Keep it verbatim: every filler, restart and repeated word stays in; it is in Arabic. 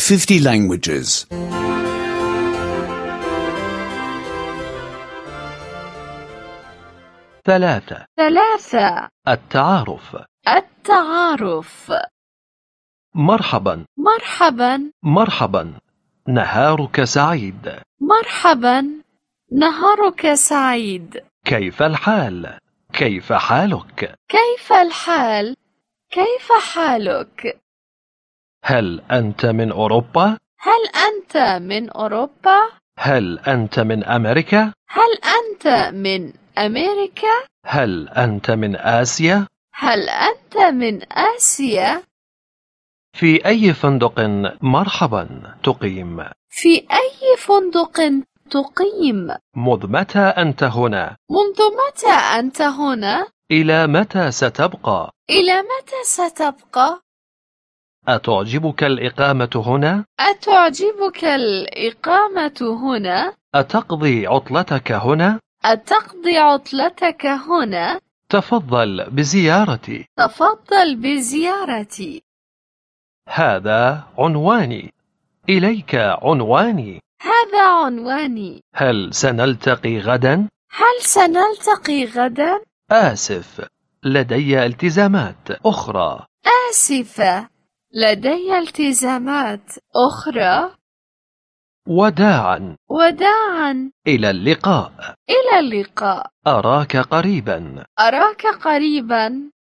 fifty languages. ثلاثة. ثلاثة. التعارف. التعارف. مرحبا. مرحبا. مرحبا، نهارك سعيد. مرحبا، نهارك سعيد. كيف الحال؟ كيف حالك؟ كيف الحال؟ كيف حالك؟ هل أنت من أوروبا؟ هل أنت من أوروبا؟ هل أنت من أمريكا؟ هل أنت من أمريكا؟ هل أنت من آسيا؟ هل أنت من آسيا؟ في أي فندق مرحبا تقيم؟ في أي فندق تقيم؟ منذ متى أنت هنا؟ منذ متى أنت هنا؟ إلى متى ستبقى؟ إلى متى ستبقى؟ أتعجبك الإقامة هنا؟ أتعجبك الإقامة هنا؟ أتقضي عطلتك هنا؟ أتقضي عطلتك هنا؟ تفضل بزيارتي. تفضل بزيارتي. هذا عنواني. إليك عنواني. هذا عنواني. هل سنلتقي غدا؟ هل سنلتقي غدا؟ آسف، لدي التزامات أخرى. آسفة، لدي التزامات أخرى. وداعا. وداعا. إلى اللقاء. إلى اللقاء. أراك قريبا. أراك قريبا.